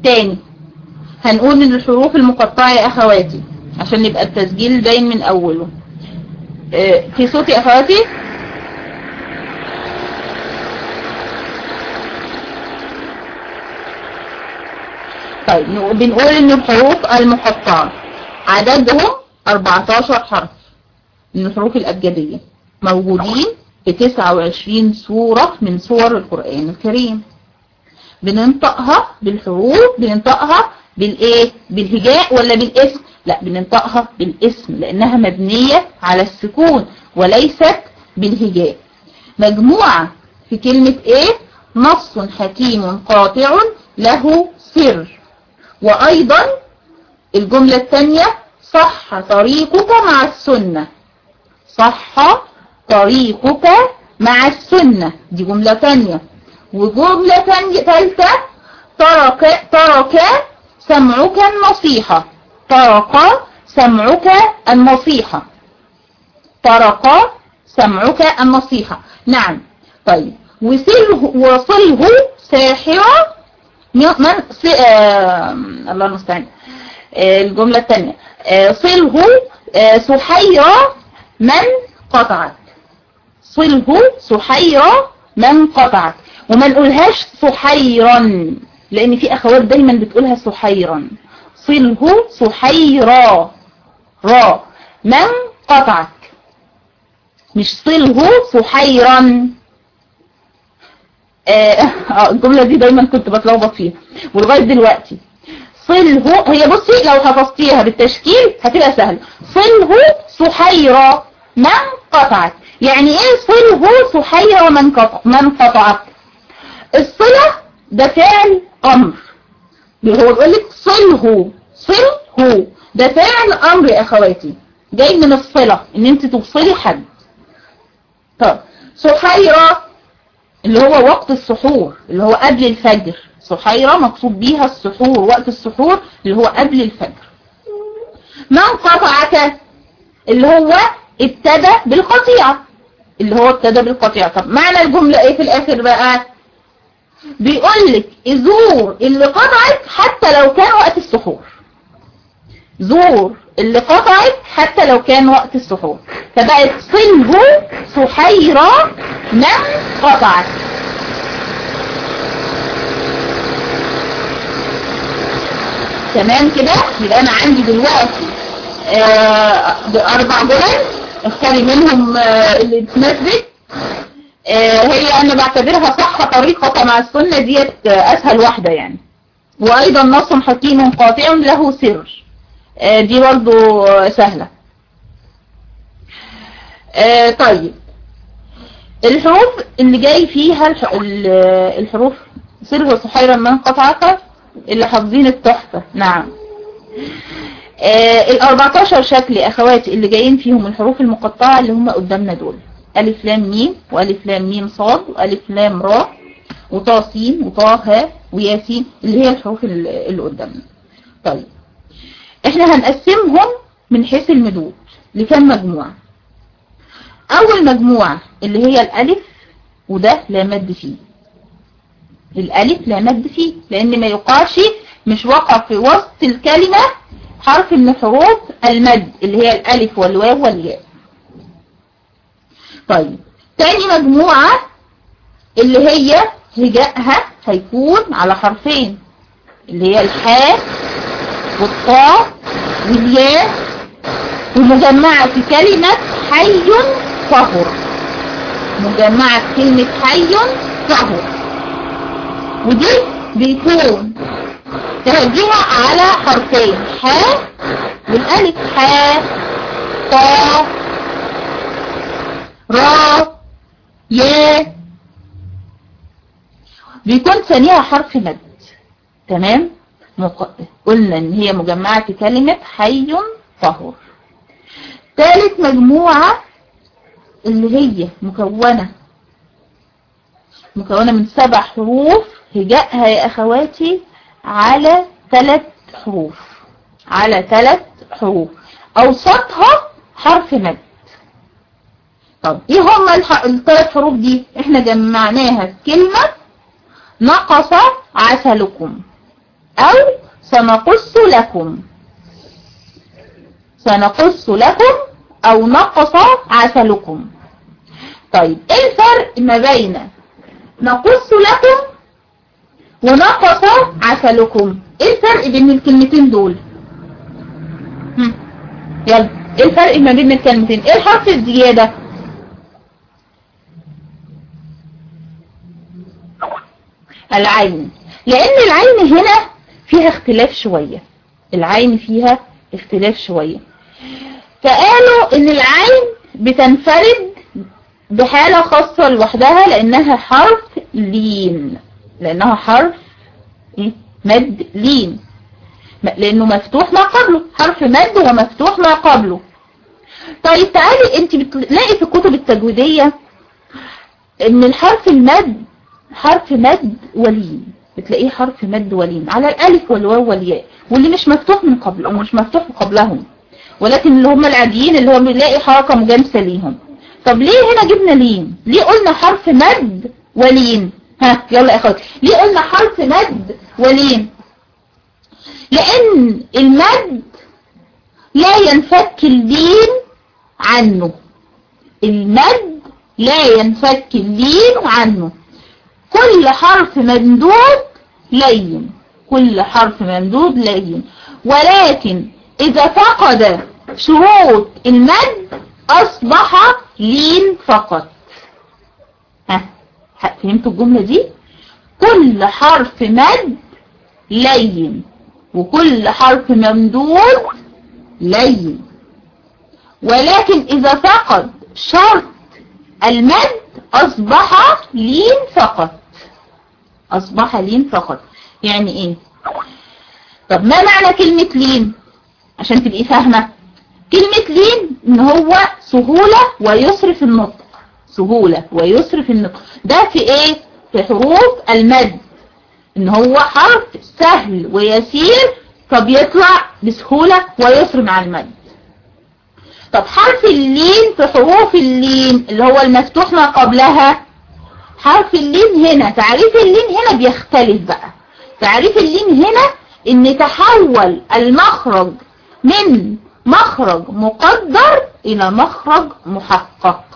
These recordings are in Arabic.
تاني هنقول ان الحروف المقطعة يا اخواتي عشان يبقى التسجيل باين من اوله. في صوت يا اخواتي؟ طيب بنقول ان الحروف المقطعة عددهم 14 حرف من الحروف الابجدية موجودين في 29 سورة من سور القرآن الكريم. بننطقها بالحروف، بننطقها بالايه؟ بالهجاء ولا بالاسم؟ لا، بننطقها بالاسم لانها مبنية على السكون وليست بالهجاء. مجموعة في كلمة ايه؟ نص حكيم قاطع له سر. وايضا الجملة الثانية صح طريقك مع السنة. صح طريقك مع السنة، دي جملة ثانية. وجملة ثالثة ترك سمعك النصيحة. ترك سمعك النصيحة. ترك سمعك النصيحة. نعم. طيب وصله ساحرة الله المستعان. الجملة الثانية صله سحيرة من قطعك. صله سحيرة من قطعك. وما نقولهاش سحيرا لان في اخوات دايما بتقولها سحيرا. صله سحيرا را من قطعك، مش صله سحيرا. الجملة دي دايما كنت بتلخبط فيها ولغاية دلوقتي. صله هي بصي لو حفظتيها بالتشكيل هتبقى سهل. صله سحيرا من قطعك. يعني ايه صله سحيرا من قطعك؟ الصلة ده فعل امر. هو بيقول لك صله. صله ده فعل امر يا اخواتي، جاي من الصلة ان انت توصلي حد. طب سحيرة اللي هو وقت السحور اللي هو قبل الفجر. سحيرة مقصود بيها السحور، وقت السحور اللي هو قبل الفجر. من قطعك اللي هو ابتدى بالقطيعة، اللي هو ابتدى بالقطيعة. طب معنى الجملة ايه في الاخر بقى؟ بيقول لك زور اللي قطعك حتى لو كان وقت السحور. زور اللي قطعك حتى لو كان وقت السحور. فبقت صله سحيرة من قطعك. تمام كده؟ يبقى انا عندي دلوقتي 4 جمل، اختاري منهم اللي تناسبك. هي انا بعتبرها صح طريقة مع السنة ديت اسهل واحدة يعني. وايضا نص حكيم قاطع له سر، دي برضو سهلة. طيب الحروف اللي جاي فيها الحروف سر سحيرا من قطعك اللي حافظين التحفة. نعم. 14 شكل اخواتي اللي جايين فيهم الحروف المقطعة اللي هم قدامنا دول: ألف لام ميم، وألف لام ميم صاد، وألف لام را، وطا سين، وطا ها، وياسين، اللي هي الحروف اللي قدامنا. طيب احنا هنقسمهم من حيث المدود لكم مجموعة. اول مجموعة اللي هي الالف، وده لا مد فيه. الالف لا مد فيه لان ما يقعش، مش واقع في وسط الكلمة حرف من حروف المد اللي هي الالف والواو والياء. طيب تاني مجموعة اللي هي هجائها هيكون على حرفين، اللي هي الحاء والطاء والياء، ومجمعة في كلمة حي طهر. مجمعة في كلمة حي طهر، ودي بيكون تهجيها على حرفين، حاء والالف حاء، طاء را ياء، بيكون ثانيها حرف مد. تمام. قلنا ان هي مجمعة في كلمة حي طهور. ثالث مجموعة اللي هي مكونة من 7 حروف، هجائها يا اخواتي على 3 حروف، على 3 حروف، اوسطها حرف مد. طب ايه هما ال3 حروف دي؟ احنا جمعناها في كلمة نقص عسلكم. أو سنقص لكم. سنقص لكم أو نقص عسلكم. طيب ايه الفرق ما بين نقص لكم ونقص عسلكم؟ ايه الفرق بين الكلمتين دول؟ يلا ايه الفرق ما بين الكلمتين؟ ايه الحرف الزيادة؟ العين. لان العين هنا فيها اختلاف شوية. العين فيها اختلاف شوية. فقالوا ان العين بتنفرد بحالة خاصة لوحدها لانها حرف لين. لانها حرف مد لين، لانه مفتوح ما قبله، حرف مد ومفتوح ما قبله. طيب تعالي انت بتلاقي في الكتب التجويدية ان الحرف المد حرف مد ولين، بتلاقيه حرف مد ولين على الالف والواو والياء، واللي مش مفتوح من قبل او مش مفتوح قبلهم، ولكن اللي هم العاديين اللي هو بيلاقي حركة مجانسة ليهم. طب ليه هنا جبنا لين؟ ليه قلنا حرف مد ولين؟ ها يلا يا اخواتي، ليه قلنا حرف مد ولين؟ لان المد لا ينفك اللين عنه. المد لا ينفك اللين عنه. كل حرف ممدود لين، كل حرف ممدود لين، ولكن اذا فقد شروط المد اصبح لين فقط. ها فهمتوا الجملة دي؟ كل حرف مد لين وكل حرف ممدود لين، ولكن اذا فقد شرط المد اصبح لين فقط. اصبح لين فقط. يعني ايه؟ طب ما معنى كلمة لين عشان تبقي فاهمة؟ كلمة لين ان هو سهولة ويسر في النطق. سهولة ويسر في النطق. ده في ايه؟ في حروف المد، ان هو حرف سهل ويسير فبيطلع بسهولة ويسر مع المد. طب حرف اللين في حروف اللين اللي هو المفتوح ما قبلها، حرف اللين هنا تعريف اللين هنا بيختلف بقى. تعريف اللين هنا ان تحول المخرج من مخرج مقدر الى مخرج محقق.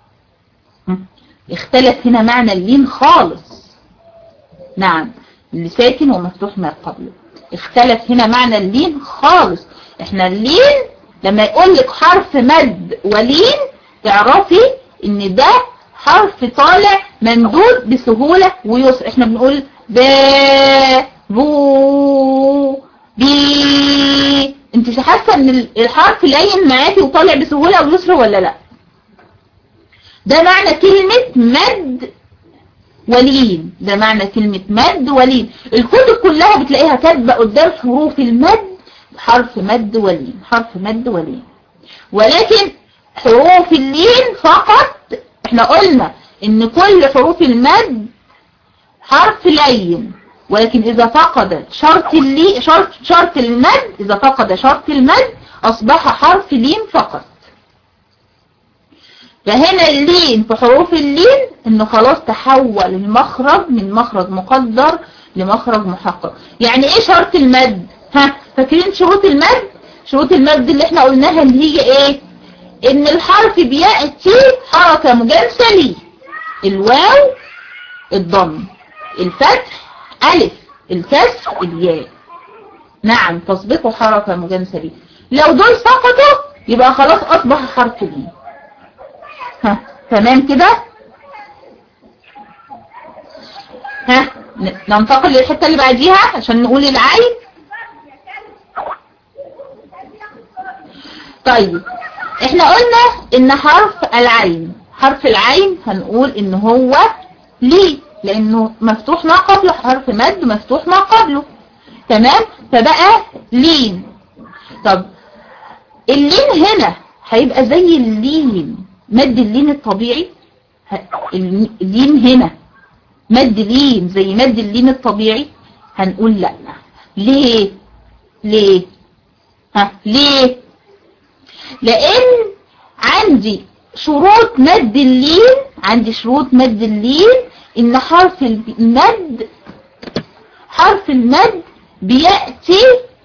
اختلف هنا معنى اللين خالص. نعم، اللي ساكن ومفتوح ما قبله. اختلف هنا معنى اللين خالص. احنا اللين لما يقول لك حرف مد ولين تعرفي ان ده حرف طالع ممدود بسهولة ويسر. احنا بنقول با بو بي. انت حاسة ان الحرف لين معاكي وطالع بسهولة ويسر ولا لا؟ ده معنى كلمة مد ولين. ده معنى كلمة مد ولين. الكتب كلها بتلاقيها كاتبة قدام حروف المد حرف مد ولين، حرف مد ولين. ولكن حروف اللين فقط احنا قلنا ان كل حروف المد حرف لين، ولكن اذا فقد شرط المد، اذا فقد شرط المد اصبح حرف لين فقط. فهنا اللين في حروف اللين انه خلاص تحول المخرج من مخرج مقدر لمخرج محقق. يعني ايه شرط المد؟ ها فاكرين شروط المد؟ شروط المد اللي احنا قلناها اللي هي ايه؟ ان الحرف بيأتي حركة مجانسة ليه. الواو الضم، الفتح الف، الكسر الياء. نعم، تسبقه حركة مجانسة ليه. لو دول سقطوا يبقى خلاص اصبح حرف ليه. ها تمام كده؟ ها ننتقل للحتة اللي بعديها عشان نقول العين. طيب احنا قلنا ان حرف العين، حرف العين هنقول ان هو ليه لانه مفتوح ما قبله، حرف مد مفتوح ما قبله. تمام، فبقى لين. طب اللين هنا هيبقى زي اللين مد اللين الطبيعي؟ اللين هنا مد لين زي مد اللين الطبيعي؟ هنقول لا. ليه؟ ليه؟ ها ليه؟ لان عندي شروط مد اللين، عندي شروط مد اللين ان حرف المد بيأتي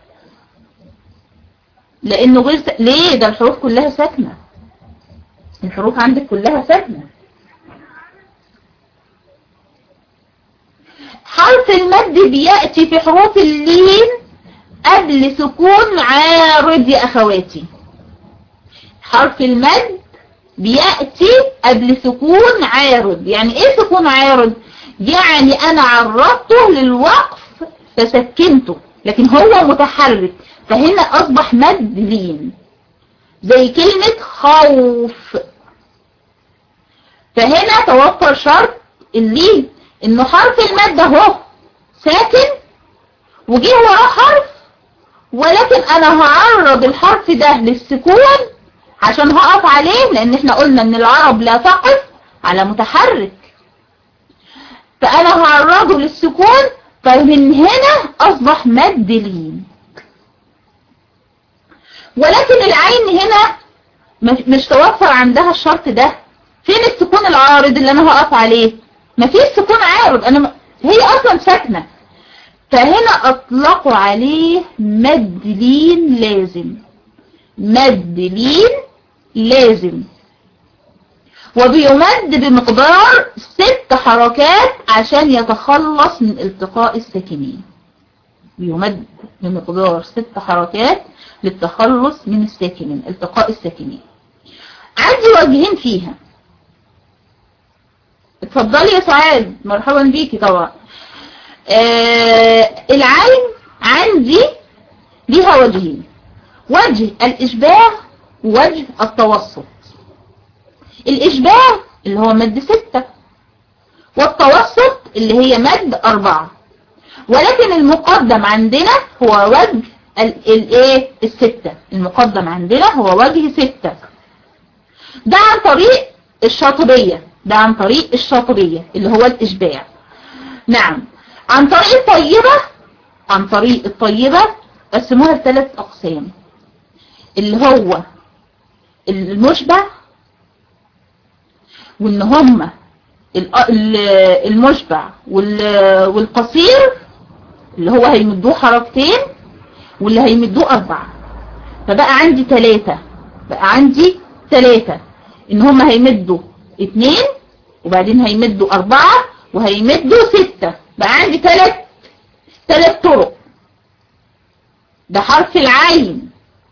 لانه غير ليه؟ ده الحروف كلها ساكنة، الحروف عندك كلها ساكنة. حرف المد بيأتي في حروف اللين قبل سكون عارض يا اخواتي. حرف المد بيأتي قبل سكون عارض. يعني ايه سكون عارض؟ يعني انا عرضته للوقف فسكنته، لكن هو متحرك، فهنا اصبح مد لين. زي كلمة خوف، فهنا توفر شرط اللين، انه حرف المد اهو ساكن وجيه وراه حرف، ولكن انا هعرض الحرف ده للسكون عشان هقف عليه، لان احنا قلنا ان العرب لا تقف على متحرك، فانا هعرضه للسكون، فمن هنا اصبح مد لين. ولكن العين هنا مش توفر عندها الشرط ده. فين السكون العارض اللي انا هقف عليه؟ مفيش سكون عارض، هي اصلا ساكنه، فهنا اطلقوا عليه مد لين لازم. مد لين لازم، وبيمد بمقدار 6 حركات عشان يتخلص من التقاء الساكنين. بيمد بمقدار 6 حركات للتخلص من الساكنين، التقاء الساكنين. عندي وجهين فيها. اتفضلي يا سعاد، مرحبا بيكي طبعا. العين عندي ليها وجهين، وجه الإشباع ووجه التوسط. الإشباع اللي هو مد 6، والتوسط اللي هي مد 4. ولكن المقدم عندنا هو وجه ال6. المقدم عندنا هو وجه 6. ده عن طريق الشاطبية، ده عن طريق الشاطبية اللي هو الإشباع. نعم، عن طريق الطيبة، عن طريق الطيبة قسموها ل3 أقسام، اللي هو المشبع، وإن هم المشبع والقصير اللي هو هيمدوه حركتين، واللي هيمدوه 4. فبقى عندي 3، بقى عندي 3 إن هم هيمدوا 2 وبعدين هيمدوا 4 وهيمدوا 6. بقى عندي 3 طرق. ده حرف العين،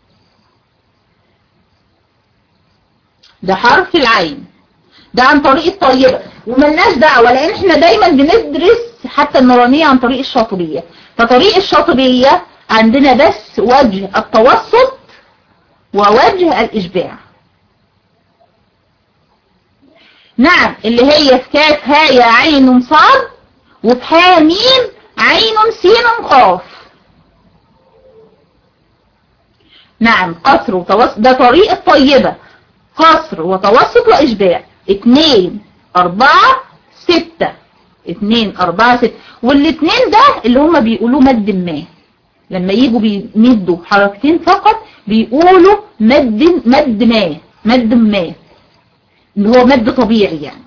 ده حرف العين، ده عن طريق الطيبة، وملناش دعوة لان احنا دايما بندرس حتى النورانية عن طريق الشاطبية. فطريق الشاطبية عندنا بس وجه التوسط ووجه الإشباع. نعم، اللي هي في كاف هاء عين صاد، وفي حاء ميم عين سين قاف. نعم، قصر وتوسط، ده طريق الطيبة، قصر وتوسط وإشباع. 2 4 6، 2 4 6. والاتنين ده اللي هما بيقولوا مد ما، لما يجوا بيمدوا حركتين فقط بيقولوا مد ما اللي هو مد طبيعي يعني.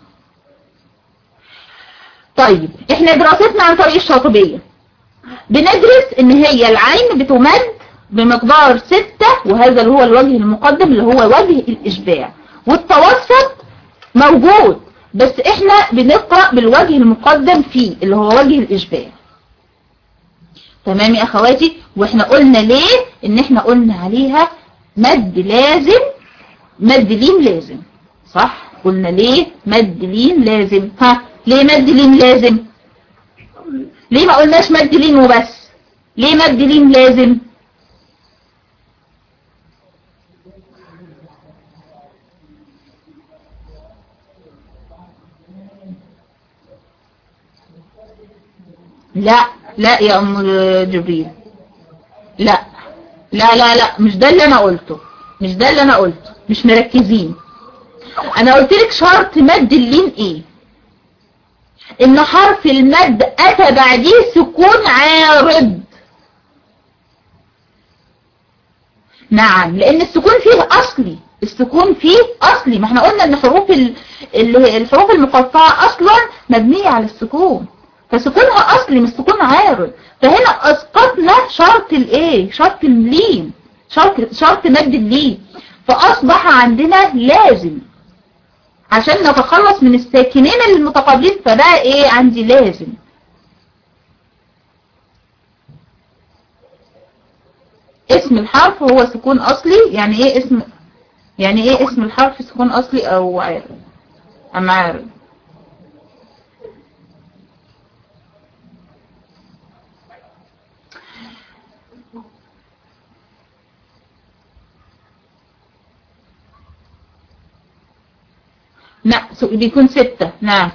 طيب، احنا دراستنا عن طريق الشاطبية بندرس ان هي العين بتمد بمقدار 6، وهذا اللي هو الوجه المقدم اللي هو وجه الإشباع، والتوسط موجود بس احنا بنقرأ بالوجه المقدم فيه اللي هو وجه الإشباع. تمام يا اخواتي؟ واحنا قلنا ليه ان احنا قلنا عليها مد لازم، مد لين لازم، صح؟ قلنا ليه مد لين لازم. ليه مد لين لازم؟ ليه ما قلناش مد لين وبس؟ ليه مد لين لازم؟ لا يا ام جبريل، لا مش ده اللي انا قلته، مش مركزين. انا قلت لك شرط مد اللين ايه؟ ان حرف المد اتى بعديه سكون عارض. نعم، لان السكون فيه اصلي، السكون فيه اصلي. ما احنا قلنا ان الحروف المقطعة اصلا مبنية على السكون، فسكونها اصلي مش سكون عارض. فهنا اسقطنا شرط الايه، شرط اللين، شرط مد اللين، فاصبح عندنا لازم عشان نتخلص من الساكنين المتقابلين. فبقى ايه عندي لازم. اسم الحرف هو سكون اصلي. يعني ايه اسم الحرف سكون اصلي او عارض ام عارض؟ لا بيكون 6. نعم.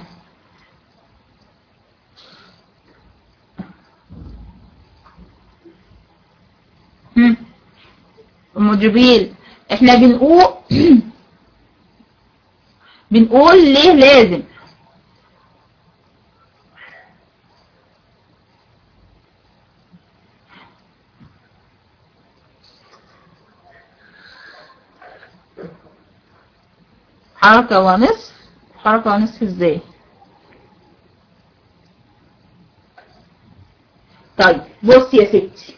ام جبريل احنا بنقول ليه لازم. حركة ونصف. حركة ونصف ازاي؟ طيب بص يا ستي،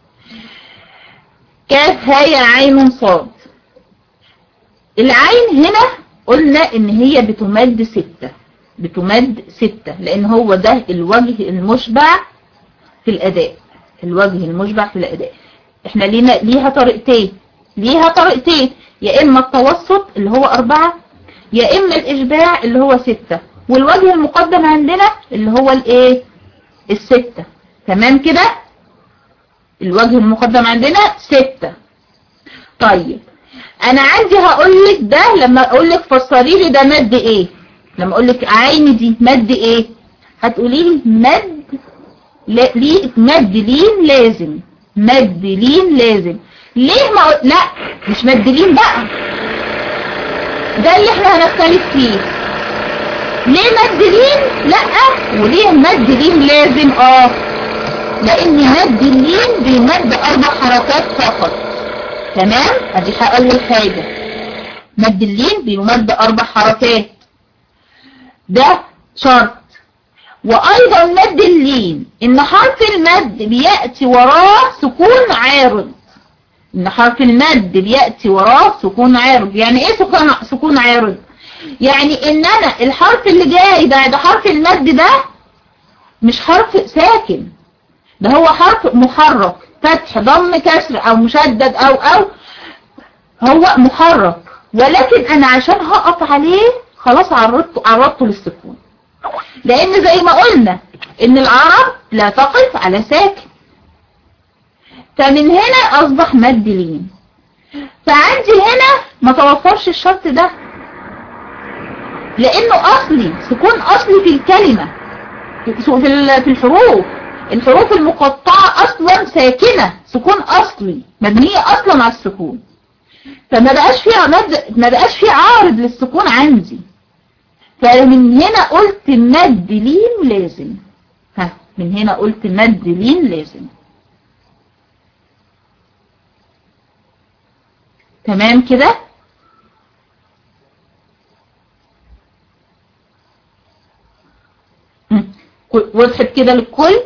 كاف هاء عين صاد. العين هنا قلنا ان هي بتمد 6، بتمد 6 لان هو ده الوجه المشبع في الاداء. الوجه المشبع في الاداء. احنا ليها طريقتين، يا اما التوسط اللي هو 4، يا اما الاشباع اللي هو 6، والوجه المقدم عندنا اللي هو الايه، 6. تمام كده. الوجه المقدم عندنا 6. طيب انا عندي هقولك ده لما اقولك فسري لي ده مد ايه. لما اقولك عين دي مد ايه هتقولي لي مد مد لين لازم. مد لين لازم. ليه لا مش مد لين بقى، ده اللي احنا هنختلف فيه. ليه مد لين لا وليه مد لين لازم؟ لان مد اللين بيمد 4 حركات فقط. تمام. ادي اول حاجة، مد اللين بيمد 4 حركات، ده شرط. وايضا مد اللين ان حرف المد بيأتي وراه سكون عارض. ان حرف المد بيأتي وراه سكون عارض. يعني ايه سكون عارض؟ يعني ان انا الحرف اللي جاي بعد حرف المد ده مش حرف ساكن، ده هو حرف محرك، فتح ضم كسر او مشدد او هو محرك، ولكن انا عشان هقف عليه خلاص عرضته للسكون. لان زي ما قلنا ان العرب لا تقف على ساكن، فمن هنا اصبح مد لين. فعندي هنا ما توفرش الشرط ده لانه اصلي، سكون اصلي في الكلمة، في الحروف المقطعة اصلا ساكنة، سكون اصلي مبنية اصلا على السكون. فما بقاش فيه عارض للسكون عندي. فمن هنا قلت مد لين لازم. من هنا قلت مد لين لازم. تمام كده. وضحت كده للكل.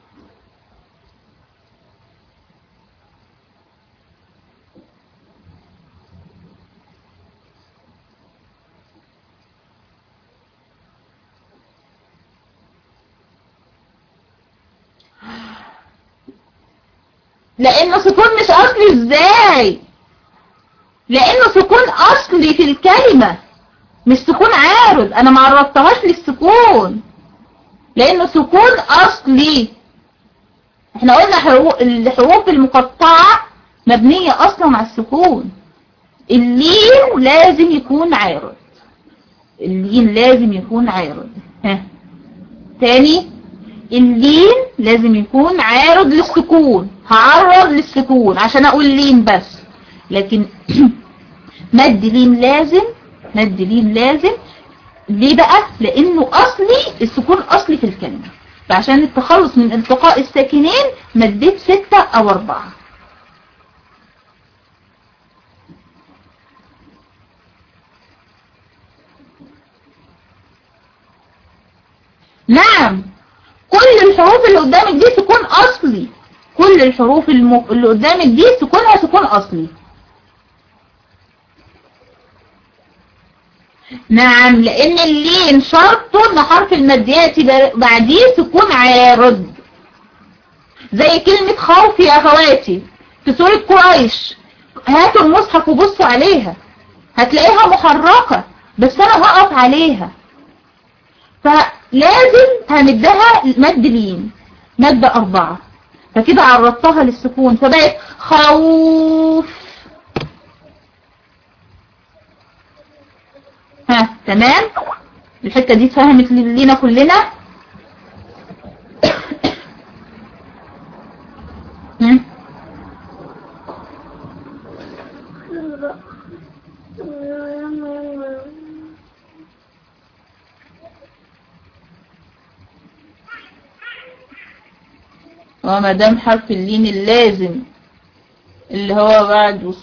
لانه سكون مش اصلي. ازاي؟ لانه سكون اصلي في الكلمة مش سكون عارض، انا ما عرضتهاش للسكون لانه سكون اصلي. احنا قلنا الحروف المقطعة مبنية اصلا على السكون. اللين لازم يكون عارض. اللين لازم يكون عارض. تاني، اللين لازم يكون عارض للسكون. هعرض للسكون عشان اقول لين بس، لكن مد لين لازم. مد لين لازم ليه بقى؟ لانه اصلي، السكون اصلي في الكلمة. فعشان التخلص من التقاء الساكنين مديت 6 او 4. نعم، كل الحروف اللي قدامك دي سكون اصلي، كل الحروف اللي قدامك دي سكونها سكون اصلي. نعم، لان اللين شرطه ان حرف المد ياتي بعديه سكون عارض. زي كلمة خوف يا اخواتي في سورة قريش، هاتوا المصحف وبصوا عليها هتلاقيها محركة بس انا هقف عليها، فلازم همدها مد لين، مد 4، فكده عرضتها للسكون فبقت خوف. ها تمام، الحتة دي اتفهمت لينا كلنا. وما دام حرف اللين اللازم اللي هو بعد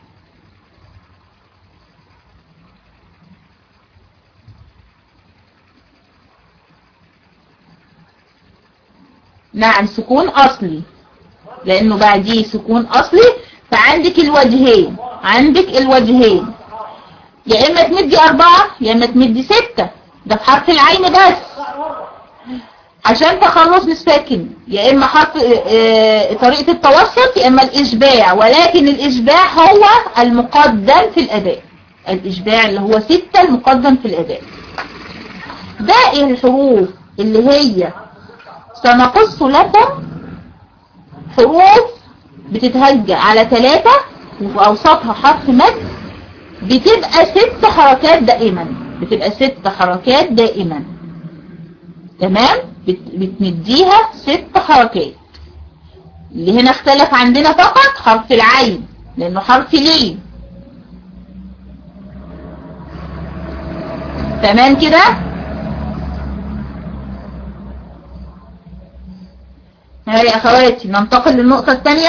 نعم سكون اصلي، لانه بعديه سكون اصلي، فعندك الوجهين، عندك الوجهين، يا اما تمدي 4 يا اما تمدي 6، ده في حرف العين بس عشان تخلص للساكن، يا اما حرف طريقة التوسط يا اما الاشباع، ولكن الاشباع هو المقدم في الاداء، الاشباع اللي هو 6 المقدم في الاداء. باقي الحروف اللي هي سنقص لكم حروف بتتهجى على 3 وفي اوسطها حرف مد، بتبقى 6 حركات دائما، بتبقى 6 حركات دائما. تمام، بتمديها 6 حركات. اللي هنا اختلف عندنا فقط حرف العين لانه حرف لين. تمام كده. هاي يا اخواتي ننتقل للنقطة الثانية.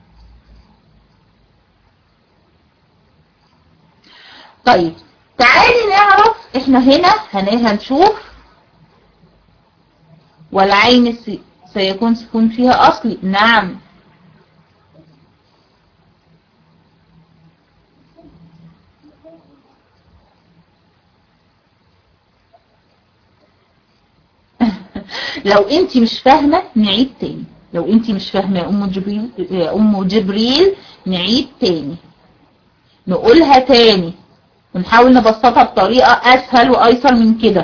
طيب تعالي نعرف احنا هنا هنشوف والعين سيكون سكون فيها اصلي. نعم لو انت مش فاهمة نعيد تاني، لو انت مش فاهمة يا ام جبريل نعيد تاني، نقولها تاني ونحاول نبسطها بطريقة اسهل وايسر من كده.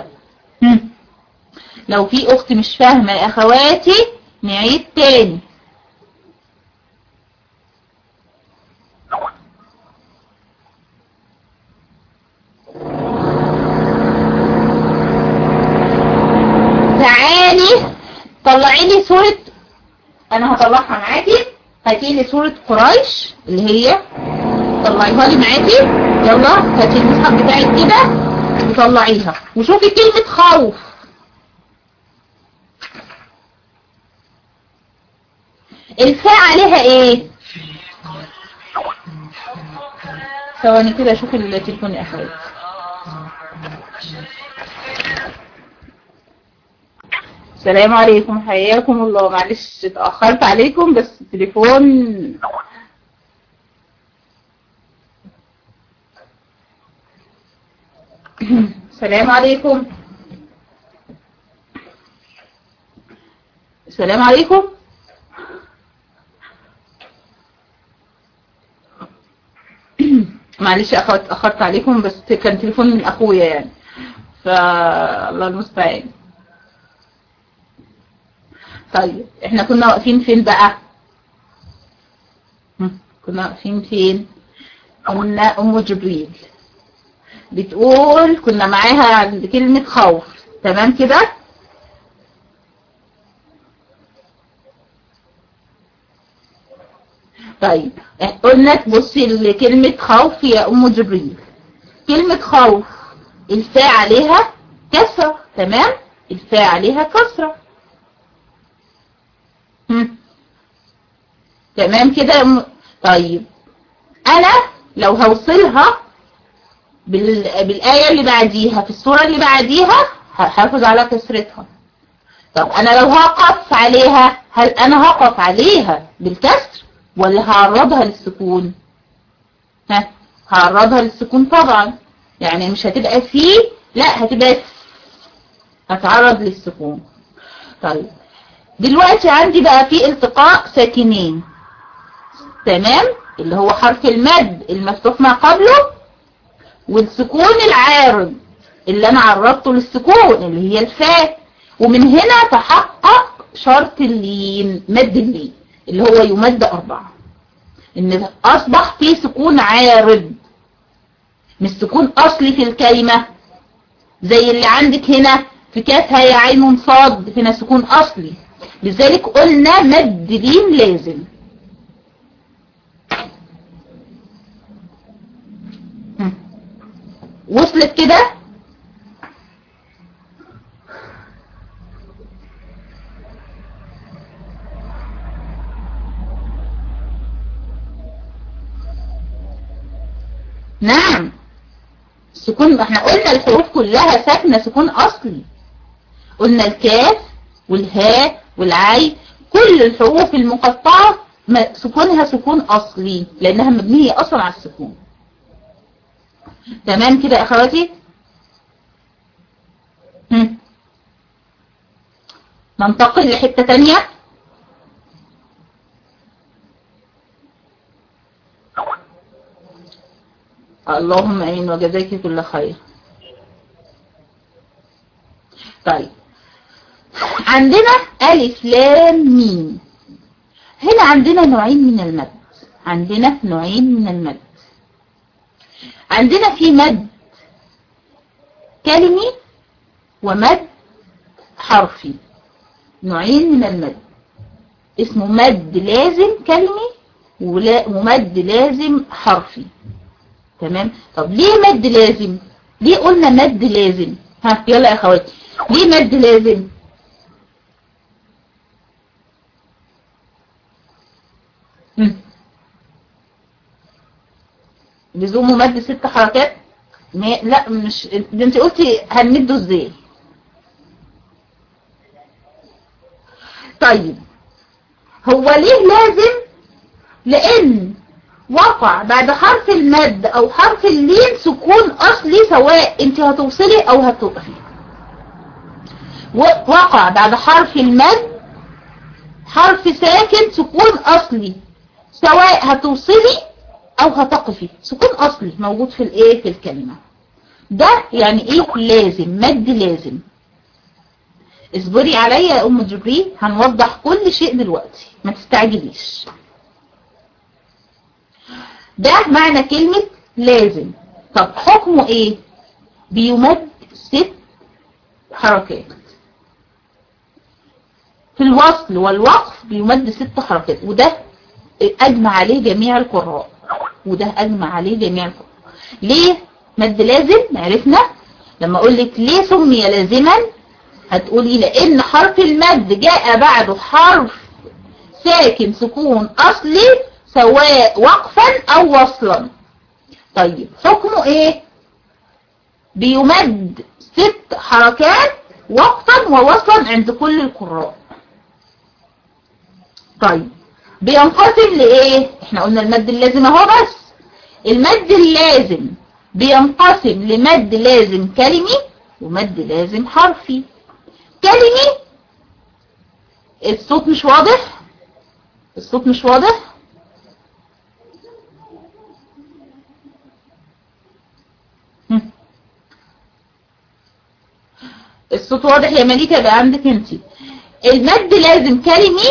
لو في اخت مش فاهمة يا اخواتي نعيد تاني. تعالي طلعي لي صورة، انا هطلعها معاكي، هاتي لي صورة قريش اللي هي، طلعيها لي معاكي، يلا هاتي المصحف بتاعك كده وطلعيها وشوفي كلمة خوف. الفاء عليها ايه؟ ثواني كده اشوف التليفون يا اخواتي. السلام عليكم، حياكم الله، معلش اتأخرت عليكم بس التليفون. السلام عليكم، السلام عليكم. معلش اتأخرت عليكم بس كان تليفون من اخويا يعني، فالله المستعان. طيب احنا كنا واقفين فين بقى؟ كنا واقفين فين؟ قلنا ام جبريل بتقول كنا معاها عند كلمة خوف. تمام كده؟ طيب قلنا تبصي لكلمة خوف يا ام جبريل، كلمة خوف الفاء عليها كسرة. تمام، الفاء عليها كسرة. تمام كده. طيب انا لو هوصلها بالآية اللي بعديها في السورة اللي بعديها هحافظ على كسرتها. طب انا لو هقف عليها، هل انا هقف عليها بالكسر ولا هعرضها للسكون؟ هعرضها للسكون طبعا، يعني مش هتبقى فيه، لا هتبقى هتعرض للسكون. طيب دلوقتي عندي بقى في التقاء ساكنين، تمام، اللي هو حرف المد المفتوح ما قبله والسكون العارض اللي انا عرضته للسكون اللي هي الفاء. ومن هنا تحقق شرط اللين، مد اللين اللي هو يمد 4، ان اصبح في سكون عارض مش سكون اصلي في الكلمة زي اللي عندك هنا في كاف هاء عين صاد، هنا سكون اصلي، لذلك قلنا مد لين لازم. وصلت كده؟ نعم السكون، احنا قلنا الحروف كلها ساكنة سكون اصلي، قلنا الكاف والهاء والعين كل الحروف المقطعة سكونها سكون اصلي لانها مبنية اصلا على السكون. تمام كده يا اخواتي؟ ننتقل لحتة تانية. اللهم امين وجزاك كل خير. طيب عندنا الف لام ميم، هنا عندنا نوعين من المد، عندنا نوعين من المد. عندنا في مد كلمي ومد حرفي، نوعين من المد، اسمه مد لازم كلمي ومد لازم حرفي. تمام. طب ليه مد لازم؟ ليه قلنا مد لازم؟ ها يلا يا اخواتي، ليه مد لازم؟ لزومه مد 6 حركات؟ لا مش ده، انت قلتي هنمده ازاي؟ طيب هو ليه لازم؟ لان وقع بعد حرف المد او حرف اللين سكون اصلي، سواء انت هتوصلي او هتوقفي. وقع بعد حرف المد حرف ساكن سكون اصلي، سواء هتوصلي او هتقفي، سكون اصلي موجود في الايه في الكلمة ده. يعني ايه لازم؟ مد لازم. اصبري عليا يا ام جبريل، هنوضح كل شيء دلوقتي، ما تستعجليش. ده معنى كلمة لازم. طب حكمه ايه؟ بيمد 6 حركات في الوصل والوقف، بيمد 6 حركات، وده اجمع عليه جميع القراء، وده اجمع عليه جميع القراء. ليه مد لازم؟ عرفنا. لما اقول لك ليه سمي لازما، هتقولي لان حرف المد جاء بعده حرف ساكن سكون اصلي، سواء وقفا او وصلا. طيب حكمه ايه؟ بيمد 6 حركات وقفا ووصلا عند كل القراء. طيب بينقسم لايه؟ احنا قلنا المد اللازم اهو، بس المد اللازم بينقسم لمد لازم كلمي ومد لازم حرفي. كلمي الصوت مش واضح؟ الصوت مش واضح؟ الصوت واضح يا مليكة؟ يبقى عندك انت المد لازم كلمي.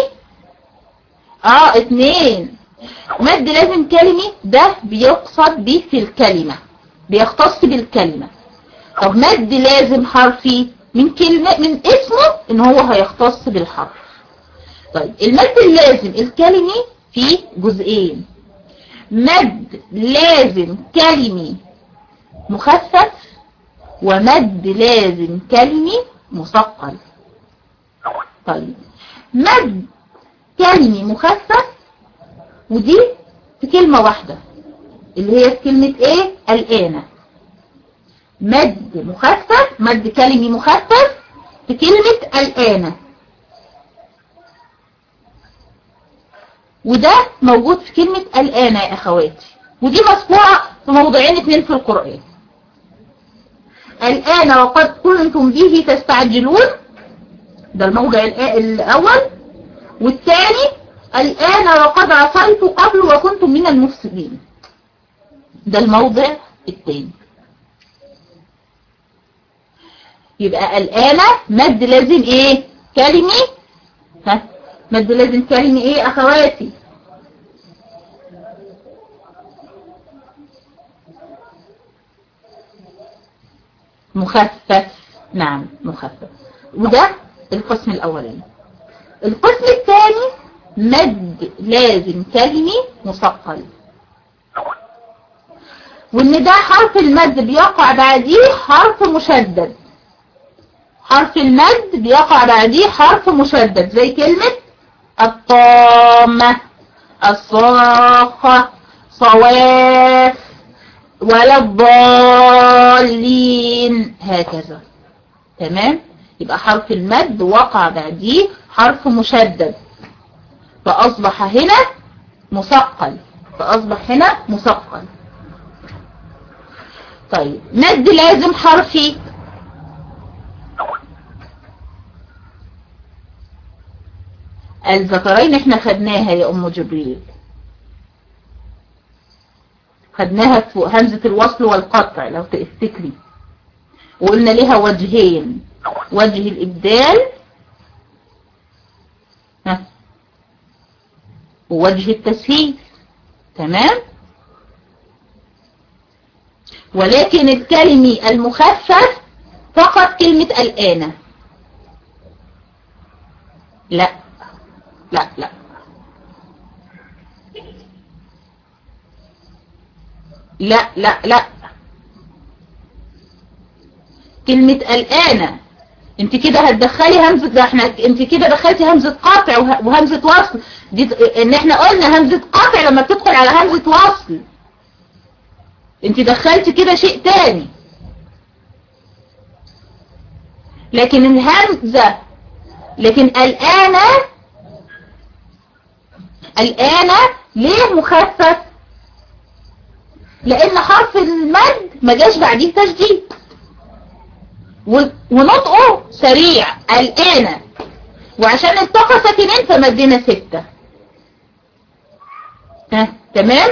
2 مد لازم كلمي ده بيقصد به في الكلمة، بيختص بالكلمة. طب مد لازم حرفي من كلمة، من اسمه ان هو هيختص بالحرف. طيب المد اللازم الكلمي فيه جزئين، مد لازم كلمي مخفف ومد لازم كلمي مثقل. طيب مد كلمي مخفف ودي في كلمة واحدة اللي هي في كلمة ايه؟ الآن. مد مخفف، مد كلمي مخفف في كلمة الآن، وده موجود في كلمة الآن يا أخواتي، ودي مذكورة في موضعين 2 في القرآن. الآن وقد كنتم به تستعجلون، ده الموضع الأول، والثاني الآن وقد عصيت قبل وكنتم من المفسدين، ده الموضع الثاني. يبقى الآن مد لازم ايه؟ كلمي. مد لازم كلمي ايه اخواتي؟ مخفف. نعم مخفف. وده القسم الاولاني. القسم الثاني مد لازم كلمي مثقل، وان ده حرف المد بيقع بعديه حرف مشدد. حرف المد بيقع بعديه حرف مشدد زي كلمة الطامة، الصاخة، صواف، ولا الضالين، هكذا. تمام؟ يبقى حرف المد وقع بعديه حرف مشدد، فأصبح هنا مثقل. طيب مد لازم حرفي. الذكرين احنا خدناها يا ام جبريل، خدناها في همزة الوصل والقطع لو تفتكري، وقلنا لها وجهين، وجه الإبدال ووجه التسهيل. تمام؟ ولكن الكلمة المخفف فقط كلمة الآن. لا لا لا، لا لا لا، كلمة الآن انت كده هتدخلي همزة، ده احنا انت كده دخلتي همزة قاطع وهمزة وصل، دي ان احنا قلنا همزة قاطع لما بتدخل على همزة وصل، انت دخلتي كده شيء تاني. لكن الهمزة، لكن الآن ليه مخفف؟ لان حرف المد ما جاش بعديه تشديد ونطقه سريع الآن، وعشان التقى ساكنين فمدينا 6. تمام؟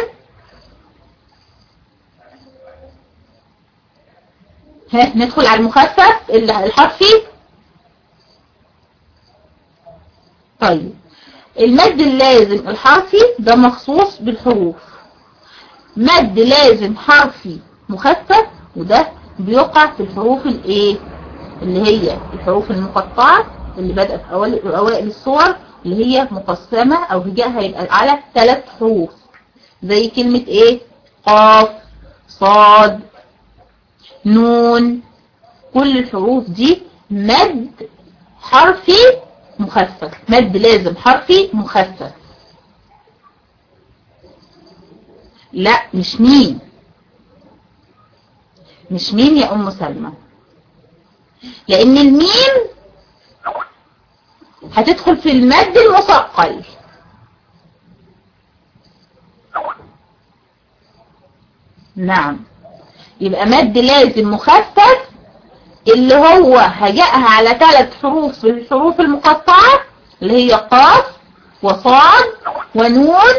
ندخل على المخفف الحرفي. طيب المد اللازم الحرفي ده مخصوص بالحروف، مد لازم حرفي مخفف، وده بيقع في الحروف الايه اللي هي الحروف المقطعة اللي بدأ في اوائل الصور، اللي هي مقسمة او هجاءها يبقى على 3 حروف، زي كلمة ايه؟ قاف، صاد، نون. كل الحروف دي مد حرفي مخفف، مد لازم حرفي مخفف. لا مش مين، مش مين يا ام سلمى، لان الميم هتدخل في المد المثقل. نعم، يبقى مد لازم مخفف اللي هو هجأها على 3 حروف في الحروف المقطعة، اللي هي قاف وصاد ونون.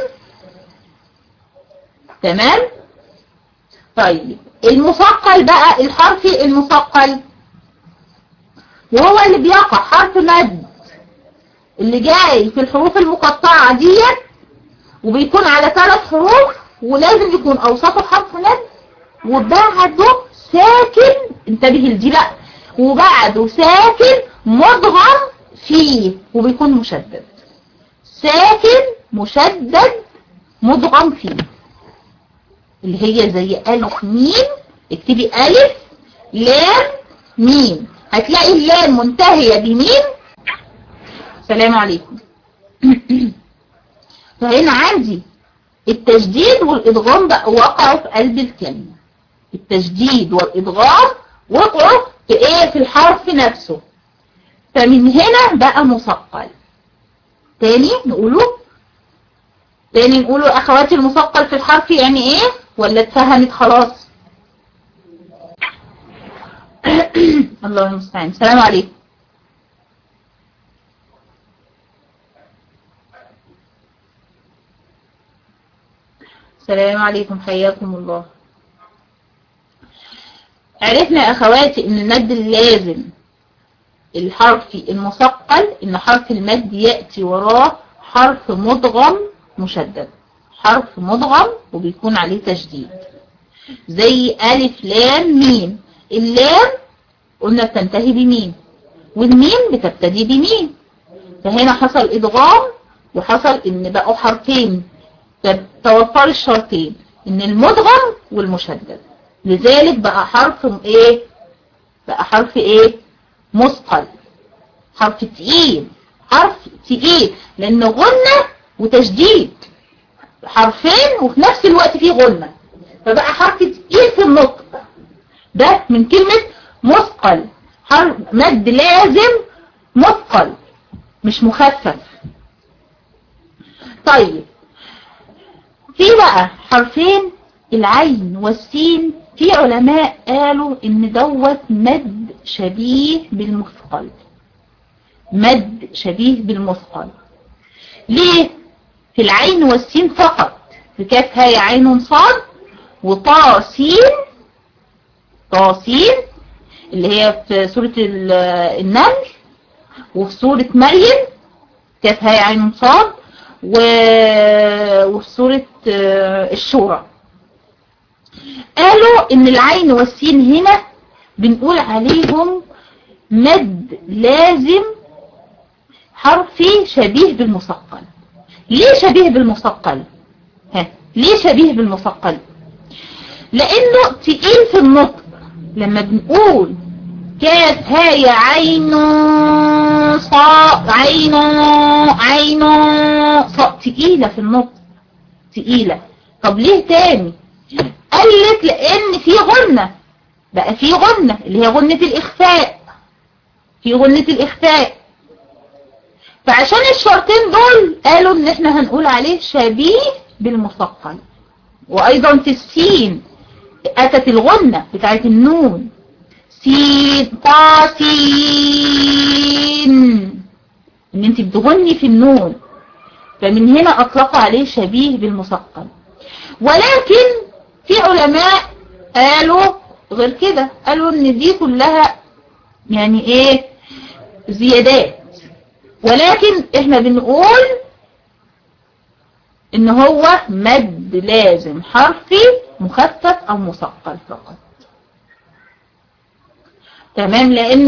تمام؟ طيب المثقل بقى، الحرفي المثقل وهو اللي بيقع حرف مد اللي جاي في الحروف المقطعة ديت، وبيكون على 3 حروف، ولازم يكون اوسطه حرف مد وبعده ساكن، انتبه لدي بقى، وبعده ساكن مدغم فيه وبيكون مشدد، ساكن مشدد مدغم فيه، اللي هي زي ألف ميم. اكتبي ألف لام ميم، هتلاقي اللام منتهية بميم. السلام عليكم. فهنا عندي التشديد والإدغام بقى وقعوا في قلب الكلمة، التشديد والإدغام وقعوا في ايه؟ في الحرف نفسه، فمن هنا بقى مثقل. تاني نقوله، تاني نقوله اخواتي المثقل في الحرف يعني ايه ولا اتفهمت خلاص؟ الله المستعان. السلام عليكم. السلام عليكم، حياكم الله. عرفنا يا اخواتي ان المد اللازم الحرفي المثقل ان حرف المد يأتي وراه حرف مدغم مشدد، حرف مدغم وبيكون عليه تشديد، زي ألف لام ميم. اللام قلنا بتنتهي بميم والميم بتبتدي بميم، فهنا حصل إدغام وحصل إن بقوا حرفين، توفر الشرطين إن المدغم والمشدد، لذلك بقى حرف إيه؟ بقى حرف إيه؟ مثقل، حرف تقيل، حرف تقيل لأنه غنة وتشديد، حرفين وفي نفس الوقت فيه غنة، فبقى حرف تقيل في النطق. ده من كلمة مثقل، حرف مد لازم مثقل مش مخفف. طيب في بقى حرفين العين والسين، في علماء قالوا ان دوت مد شبيه بالمثقل، مد شبيه بالمثقل. ليه؟ في العين والسين فقط، في كاف هاء عين صاد وطا سين، طا سين اللي هي في سورة النمل وفي سورة مريم كاف هاء عين صاد وفي سورة الشورى. قالوا ان العين والسين هنا بنقول عليهم مد لازم حرفي شبيه بالمثقل. ليه شبيه بالمثقل؟ ليه شبيه بالمثقل؟ لانه تقيل في النطق. لما بنقول كاف هاء عين صاد عين صاد تقيلة في النطق، تقيلة. طب ليه تاني؟ قالت لان في غنة، بقى في غنة اللي هي غنة الاخفاء، في غنة الاخفاء. فعشان الشرطين دول قالوا ان احنا هنقول عليه شبيه بالمثقل. وايضا في السين اتت الغنة بتاعت النون، سين طا سين، ان انت بتغني في النون، فمن هنا اطلقوا عليه شبيه بالمثقل. ولكن في علماء قالوا غير كده، قالوا ان دي كلها يعني ايه زيادات، ولكن احنا بنقول ان هو مد لازم حرفي مخفف او مثقل فقط. تمام؟ لان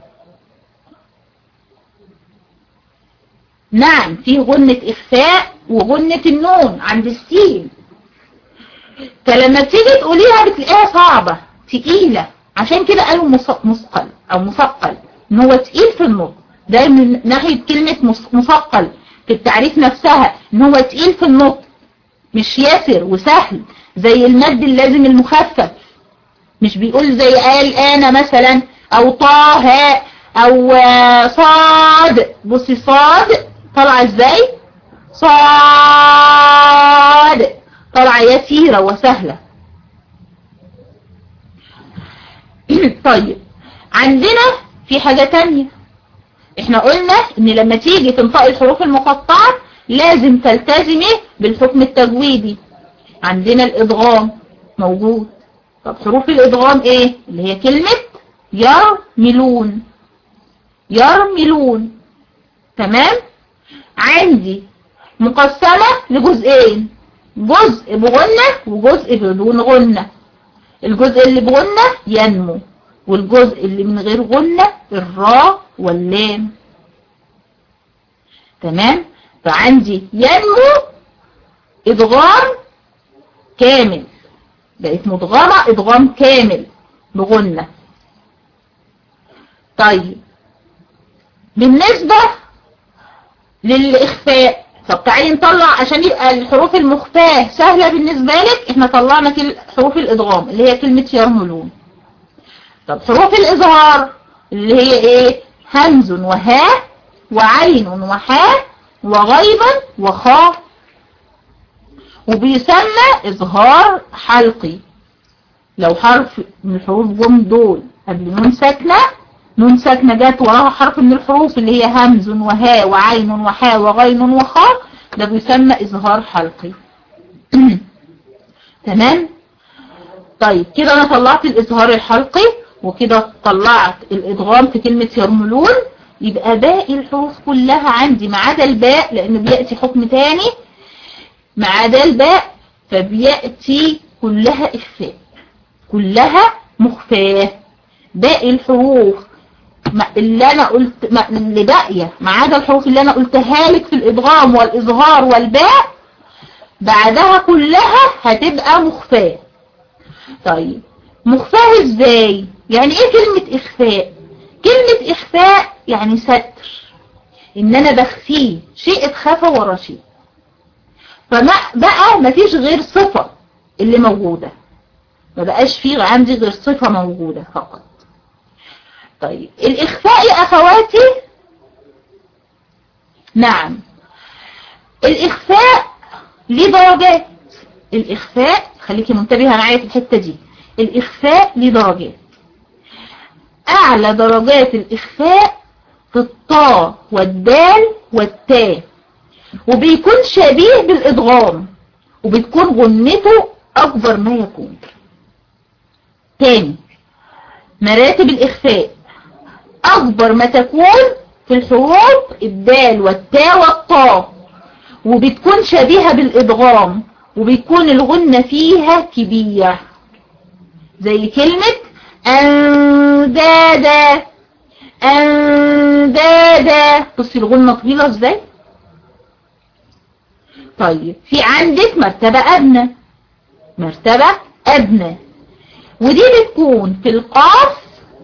نعم في غنة اخفاء وغنة النون عند السين، فلما تيجي تقوليها بتلاقيها صعبة تقيلة، عشان كده قالوا مثقل او مثقل، ان هو تقيل في النطق. ده من ناحية كلمة مثقل في التعريف نفسها، ان هو تقيل في النطق مش ياسر وسهل زي المد اللازم المخفف. مش بيقول زي قال انا مثلا او طه او صاد. بصي صاد طالعه ازاي، صاد طالعه يسيره وسهله. طيب عندنا في حاجة تانية، احنا قلنا ان لما تيجي تنطقي الحروف المقطعة لازم تلتزمي بالحكم التجويدي. عندنا الادغام موجود. طب حروف الادغام ايه؟ اللي هي كلمة يرملون، يرملون. تمام؟ عندي مقسمة لجزئين، جزء بغنة وجزء بدون غنة. الجزء اللي بغنة ينمو، والجزء اللي من غير غنة الراء واللام. تمام؟ فعندي ينمو ادغام كامل، بقت مدغمة ادغام كامل بغنة. طيب بالنسبة للإخفاء، طب تعالي نطلع عشان يبقى الحروف المخفاة سهلة بالنسبة لك. احنا طلعنا حروف الادغام اللي هي كلمة يرملون. طب حروف الإظهار اللي هي ايه؟ همز وهاء وعين وحاء وغيبا وخاء. وبيسمى إظهار حلقي. لو حرف من الحروف جم دول قبل نون ساكنة، نون ساكنة جات وراها حرف من الحروف اللي هي همز وهاء وعين وحاء وغين وخاء، ده بيسمى إظهار حلقي. تمام. طيب كده أنا طلعت الإظهار الحلقي، وكده طلعت الإدغام في كلمة يرملون. يبقى باقي الحروف كلها عندي ما عدا الباء، لأنه بيأتي حكم تاني ما عدا الباء، فبيأتي كلها إخفاء، كلها مخفاة. باقي الحروف اللي أنا قلت اللي باقية ما عدا الحروف اللي أنا قلتها لك في الإدغام والإظهار والباء، بعدها كلها هتبقى مخفاة. طيب مخفاة ازاي؟ يعني ايه كلمة إخفاء؟ كلمة إخفاء يعني ستر، إن أنا بخفيه، شيء اتخفى ورا شيء، فبقى مفيش غير صفة اللي موجودة، ما بقاش فيه عندي غير صفة موجودة فقط. طيب الإخفاء يا أخواتي، نعم الإخفاء ليه درجات. الإخفاء خليكي منتبهة معايا في الحتة دي، الإخفاء ليه درجات. أعلى درجات الإخفاء في الطاء والدال والتاء، وبيكون شبيه بالإدغام، وبتكون غنته أكبر ما يكون. تاني، مراتب الإخفاء أكبر ما تكون في الحروف الدال والتاء والطاء، وبتكون شبيهة بالإدغام، وبيكون الغنة فيها كبيرة، زي كلمة أندادا. أندادا، بصي الغنة طويلة ازاي. طيب في عندك مرتبة أدنى، مرتبة أدنى، ودي بتكون في القاف،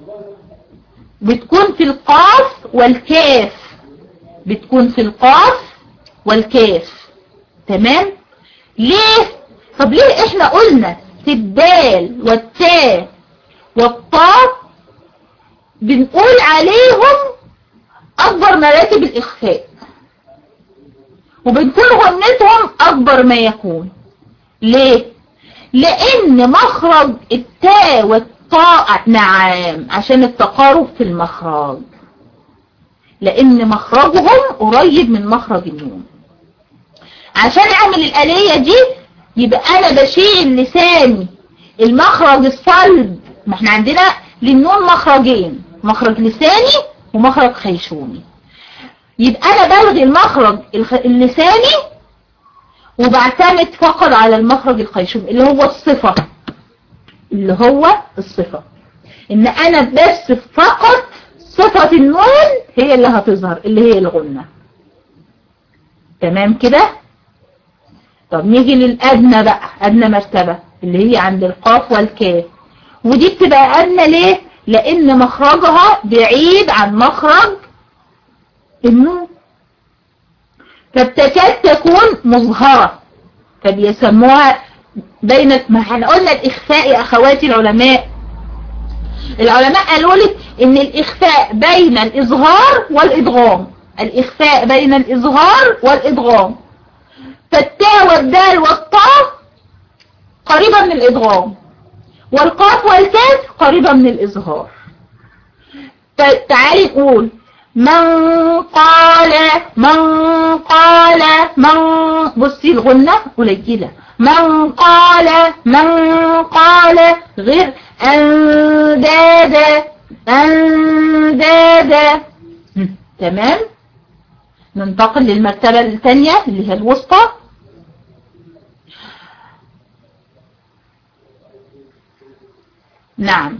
بتكون في القاف والكاف، بتكون في القاف والكاف. تمام. ليه؟ طب ليه احنا قلنا في الدال والتاء والطاء بنقول عليهم اكبر مراتب الاخفاء، وبنكون غنتهم اكبر ما يكون؟ ليه؟ لان مخرج التاء والطاء، نعم عشان التقارب في المخرج، لان مخرجهم قريب من مخرج النون. عشان اعمل الآلية دي يبقى انا بشيل لساني المخرج الصلب، ما احنا عندنا للنون مخرجين، مخرج لساني ومخرج خيشومي. يبقى انا بلغي المخرج اللساني وبعتمد فقط على المخرج الخيشومي اللي هو الصفة، اللي هو الصفة، ان انا بس فقط صفة النون هي اللي هتظهر، اللي هي الغنة. تمام كده. طب نيجي للأدنى بقى، أدنى مرتبة اللي هي عند القاف والكاف، ودي بتبقى أدنى ليه؟ لأن مخرجها بعيد عن مخرج النون، فبتكاد تكون مظهرة، فبيسموها بين، ما احنا قلنا الإخفاء يا أخواتي، العلماء قالوا لك إن الإخفاء بين الإظهار والإدغام، الإخفاء بين الإظهار والإدغام، فالتاء والدال والطاء قريبة من الإدغام، والقاف والكاف قريبة من الإظهار. فتعالي نقول من قال، من قال، من، بصي الغنة قليلة، من قال، من قال، غير أندادا، أندادا. تمام. ننتقل للمرتبة الثانية اللي هي الوسطى. نعم.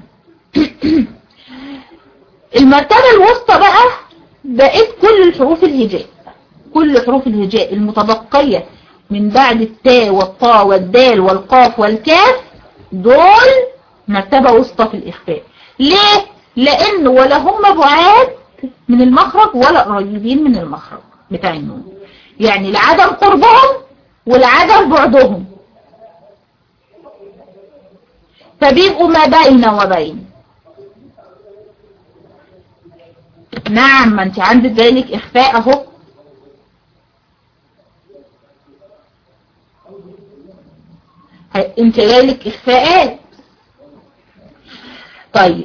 المرتبة الوسطى بقى بقت كل الحروف الهجاء، كل حروف الهجاء المتبقية من بعد التاء والطاء والدال والقاف والكاف، دول مرتبة وسطى في الإخفاء. ليه؟ لأن ولا هم بعاد من المخرج ولا قريبين من المخرج بتاع النون، يعني لعدم قربهم ولعدم بعدهم، فبيبقوا ما بين وبين. نعم، ما انت عندك ذلك إخفاء اهو. انت جايلك اخفاءات. طيب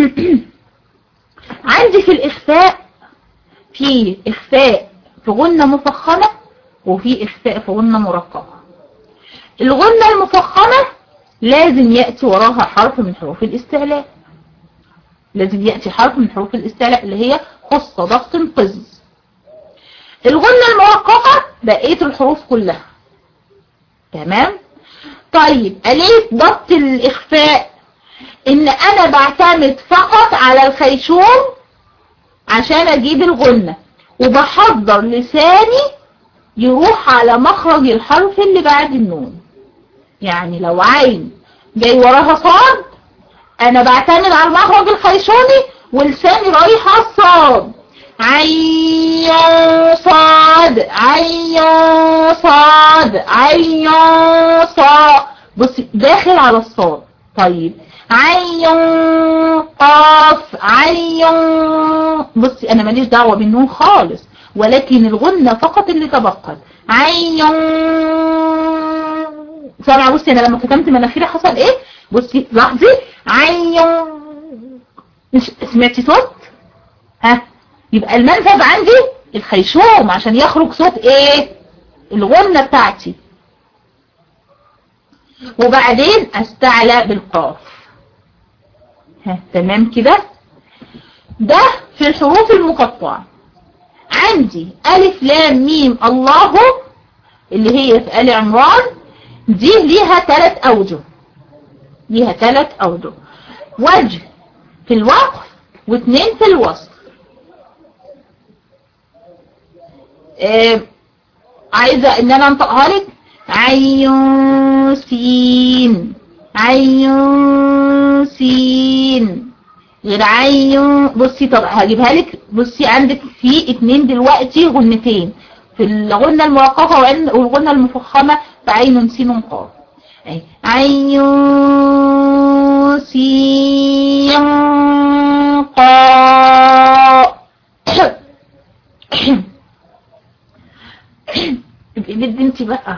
عندي في الاخفاء في اخفاء في غنة مفخمة وفي اخفاء في غنة مرققة. الغنة المفخمة لازم يأتي وراها حرف من حروف الاستعلاء، لازم يأتي حرف من حروف الاستعلاء اللي هي خص ضغط قز. الغنة المرققة بقية الحروف كلها. تمام. طيب آلية ضبط الإخفاء إن أنا بعتمد فقط على الخيشوم عشان أجيب الغنة، وبحضر لساني يروح على مخرج الحرف اللي بعد النون. يعني لو عين جاي وراها صاد أنا بعتمد على المخرج الخيشومي ولساني رايح على الصاد. عين صاد عين صاد عين صاد، بصي داخل على الصاد. طيب عين قاف عين، بصي انا ماليش دعوة بالنون خالص، ولكن الغنة فقط اللي تبقت. عين سامعة؟ بصي انا لما كتمت مناخيري حصل ايه؟ بصي لاحظي عين، مش سمعتي صوت؟ ها، يبقى المنفذ عندي الخيشوم عشان يخرج صوت ايه؟ الغنة بتاعتي. وبعدين استعلى بالقاف. ها تمام كده. ده في الحروف المقطعة. عندي ألف لام ميم الله اللي هي في آل عمران، دي ليها 3 أوجه، ليها 3 أوجه، وجه في الوقف و2 في الوصل. عايزة ان انا انطقها لك. عين سين عين سين غير عين. بصي طب هجيبها لك. بصي عندك في 2 دلوقتي غنتين، في الغنة المرققة والغنة المفخمة، فعين سين قاف. عين سين قاف. بدي انت بقى.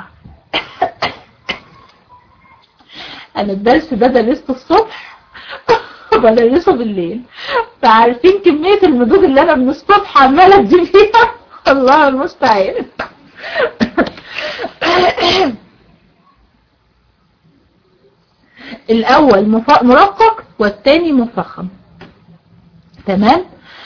انا الدرس ده درسته الصبح وبدرسه بالليل، فعارفين كمية المدود اللي انا من الصبح عمالة ادي فيها. الله المستعان. الاول مرقق والتاني مفخم. تمام.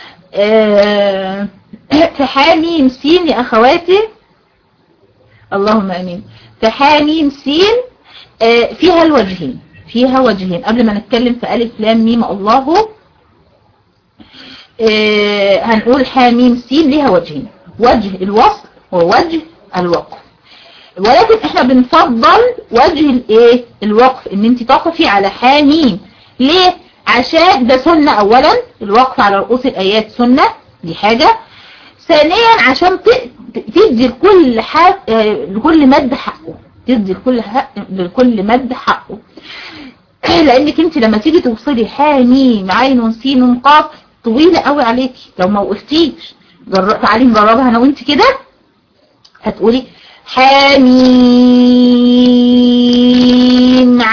في حاميم سين يا اخواتي، اللهم امين. في حاميم سين فيها الوجهين، فيها وجهين. قبل ما نتكلم في ألف لام ميم الله، هنقول حاميم سين ليها وجهين، وجه الوصل ووجه الوقف. ولكن احنا بنفضل وجه الايه؟ الوقف، ان انت تقفي على حاميم. ليه؟ عشان ده سنة. اولا الوقف على رؤوس الايات سنة، دي حاجة. ثانيا عشان تدي لكل مد حقه، تدي لكل مد حقه. لانك انت لما تيجي توصلي حاميم عين سين قاف طويلة قوي عليكي لو ما وقفتيش. تعالي نجربها انا وانت كده. هتقولي حاميم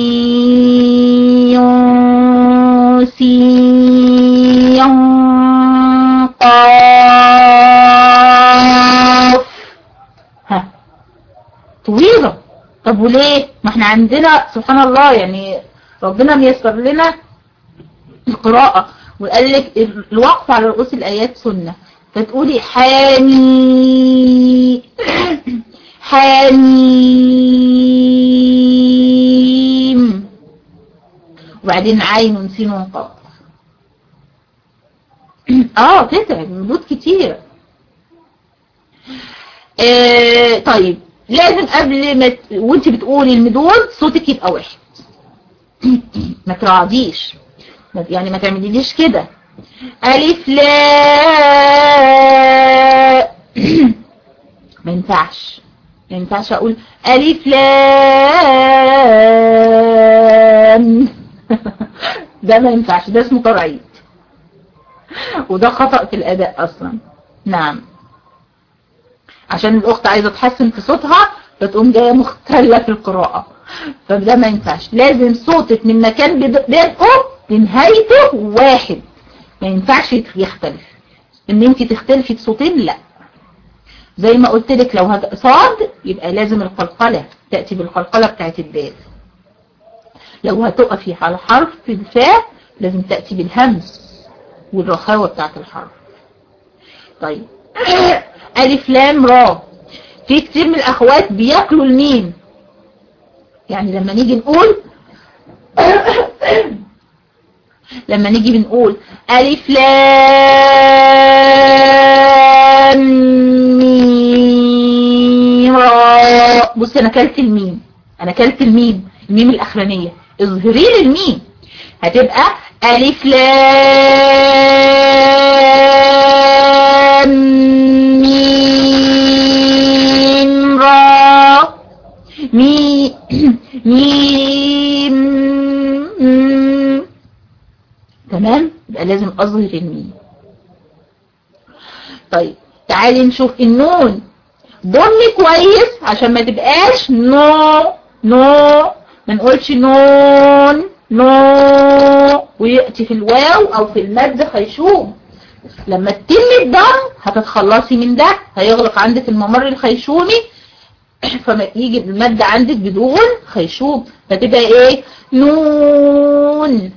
عين سين قاف. ها طويلة. طب وليه؟ ما احنا عندنا سبحان الله، يعني ربنا ميسر لنا القراءة وقال لك الوقف على رؤوس الآيات سنة. فتقولي حاميم وبعدين عين سين قاف. تتعب مدود كتير. طيب لازم قبل ما وانت بتقولي المدود صوتك يبقى واحد، ما تراعديش، يعني ما تعمليليش كده. ألف لا ما ينفعش اقول ألف لام. ده ما ينفعش، ده اسمه ترعيد، وده خطأ في الأداء أصلا. نعم، عشان الأخت عايزة تحسن في صوتها فتقوم جاية مختلة في القراءة. فده ما ينفعش، لازم صوتك من مكان بدءه لنهايته واحد، ما ينفعش يختلف. ان انت تختلفي بصوتين لا. زي ما قلت لك لو صاد يبقى لازم القلقلة تأتي بالقلقلة بتاعت الدال. لو هتقفي على حرف الفاء لازم تأتي بالهمس والرخاوة بتاعت الحرف. طيب ألف لام را، في كتير من الأخوات بياكلوا الميم. يعني لما نيجي نقول بنقول ألف لام ميم را، بصي أنا كلت الميم، الميم الأخرانية، اظهري لي الميم، هتبقى ألف لام ميم را ميم. تمام، يبقى لازم أظهر الميم. طيب تعالي نشوف النون، ضمي كويس عشان ما تبقاش ما نقولش نون ويأتي في الواو او في المد خيشوم. لما تتم الضم هتتخلصي من ده، هيغلق عندك الممر الخيشومي فما يجي المد عندك بدون خيشوم، فتبقى ايه؟ نون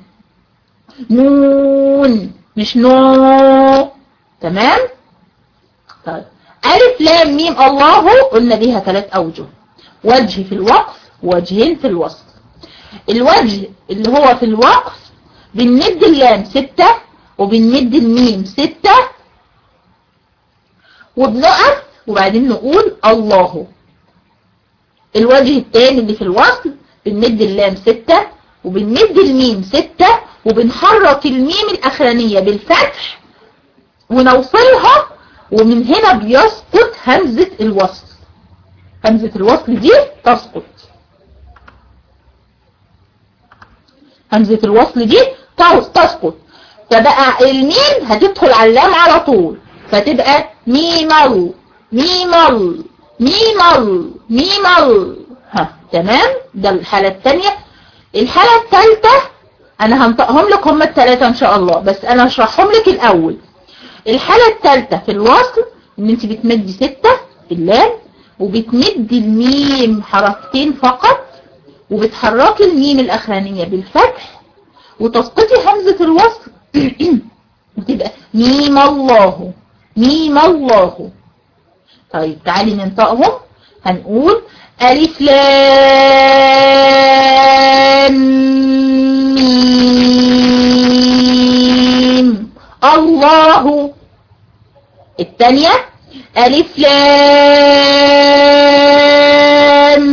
مش نو. تمام. طيب ألف لام ميم الله قلنا ليها 3 أوجه، وجه في الوقف ووجهين في الوصل. الوجه اللي هو في الوقف بنمد اللام 6 وبنمد الميم 6 وبنقف وبعدين نقول الله. الوجه الثاني اللي في الوصل بنمد اللام 6 وبنمد الميم 6 وبنحرك الميم الأخرانية بالفتح ونوصلها، ومن هنا بيسقط همزة الوصل. همزة الوصل دي تسقط، همزة الوصل دي تسقط، فبقى الميم هتدخل على اللام على طول، فتبقى ميمل. ها تمام. ده الحالة الثانية. الحالة الثالثة انا هنطقهم لك هم الثلاثة ان شاء الله، بس انا هشرحهم لك الاول. الحالة الثالثة في الوصل ان انت بتمدي 6 في اللام وبتمدي الميم حركتين فقط وبتحركي الميم الاخرانية بالفتح وتسقطي همزة الوصل بتبقى ميم الله. طيب تعالي ننطقهم. هنقول ألف لام ميم الله. الثانية ألف لام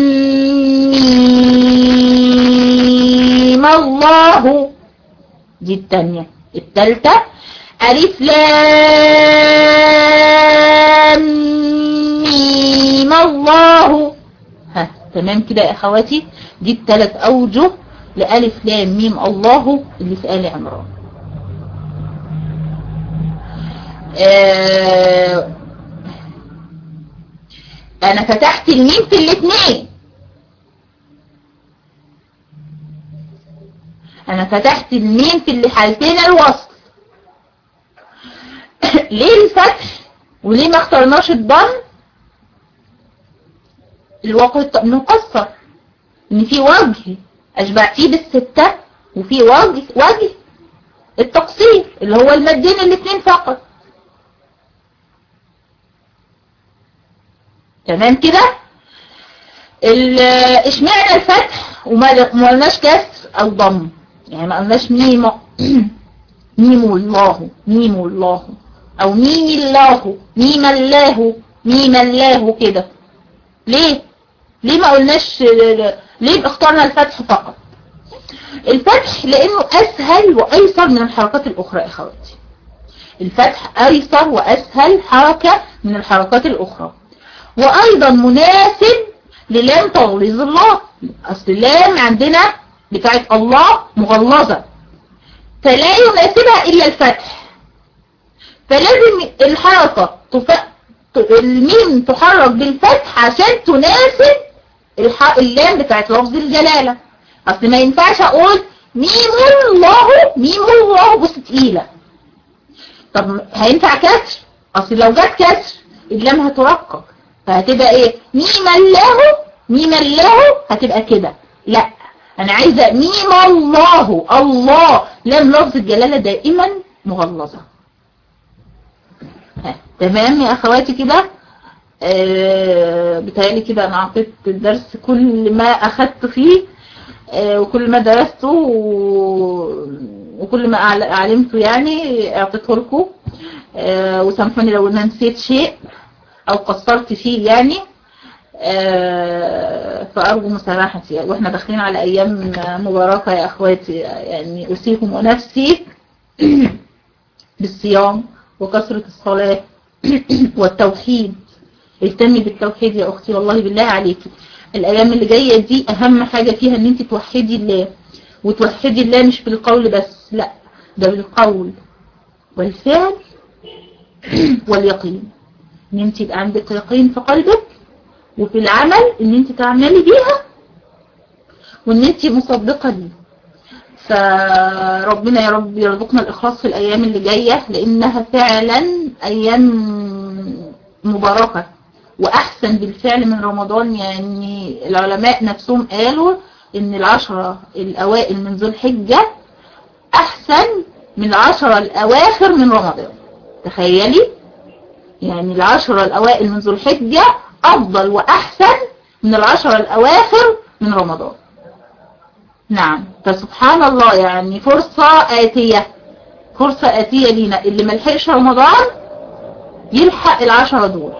ميم الله، دي الثانية. الثالثة ألف لام ميم الله. ها تمام كده يا أخواتي، دي الثلاث أوجه لألف لام ميم الله اللي في آل عمران. أنا فتحت الميم في الاثنين، أنا فتحت الميم في اللي حالتين الوصل. ليه الفتح وليه ما اخترناش الضم؟ الوقت مقصر ان في وجه اشبعتيه بالستة وفي وجه التقصير اللي هو المدين الاثنين فقط. تمام كده. اشمعنى الفتح وما قلناش كسر او ضم؟ يعني ما قلناش ميم الله او ميم الله كده. ليه ما قلناش؟ ليه اخترنا الفتح فقط؟ الفتح لانه اسهل وايسر من الحركات الاخرى يا اخواتي. الفتح ايسر واسهل حركة من الحركات الاخرى، وايضا مناسب للام تغليظ الله. اصل اللام عندنا بتاعت الله مغلظة فلا يناسبها الا الفتح، فلازم الحركة الميم تحرك بالفتح عشان تناسب اللام بتاعت لفظ الجلالة. اصل ما ينفعش اقول ميم الله، ميم الله بص تقيلة. طب هينفع كسر؟ اصل لو جت كسر اللام هترقق، فهتبقى ايه؟ ميم الله، ميم الله هتبقى كده. لا انا عايزة ميم الله، الله لام لفظ الجلالة دائما مغلظة. تمام يا اخواتي كده؟ بتهيألي كده انا اعطيت الدرس كل ما اخدت فيه، وكل ما درسته وكل ما علمته يعني اعطيته لكم. وسامحوني لو انا نسيت شيء او قصرت فيه يعني، فارجو مسامحتي. واحنا داخلين على ايام مباركة يا اخواتي، يعني اوصيكم ونفسي بالصيام وكثرة الصلاة والتوحيد. اهتمي بالتوحيد يا اختي، والله بالله عليكي الايام اللي جاية دي اهم حاجة فيها ان انت توحدي الله، وتوحدي الله مش بالقول بس، لا ده بالقول والفعل واليقين. ان انت يبقى عندك يقين في قلبك، وفي العمل ان انت تعملي بيها، وان انت مصدقة ليه. فربنا يا رب يرزقنا الإخلاص في الأيام اللي جاية، لأنها فعلا أيام مباركة وأحسن بالفعل من رمضان. يعني العلماء نفسهم قالوا إن العشرة الأوائل من ذو الحجة أحسن من العشرة الأواخر من رمضان. تخيلي، يعني العشرة الأوائل من ذو الحجة أفضل وأحسن من العشرة الأواخر من رمضان. نعم، فسبحان الله، يعني فرصة آتية، فرصة آتية لينا. اللي ملحقش رمضان يلحق العشرة دول.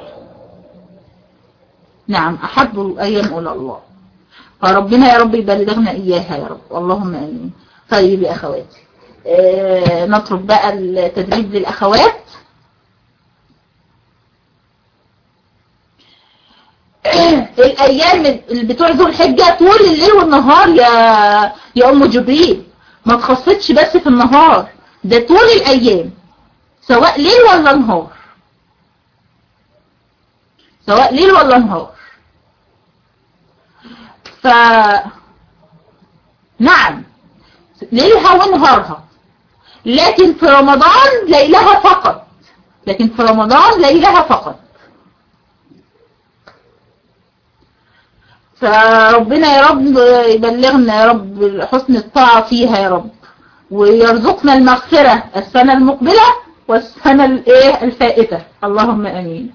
نعم، أحب الأيام إلى الله، فربنا يا رب يبلغنا إياها يا رب، اللهم آمين. طيب يا أخواتي، نترك بقى التدريب للأخوات. الايام اللي بتوع ذو الحجة طول الليل والنهار يا ام جبريل، ما تخصصش بس في النهار، ده طول الايام سواء ليل ولا نهار، سواء ليل ولا نهار. نعم، ليلها ونهارها، لكن في رمضان ليلها فقط، لكن في رمضان ليلها فقط. فربنا يا رب يبلغنا يا رب حسن الطاعة فيها يا رب، ويرزقنا المغفرة السنة المقبلة والسنة الفائتة، اللهم امين.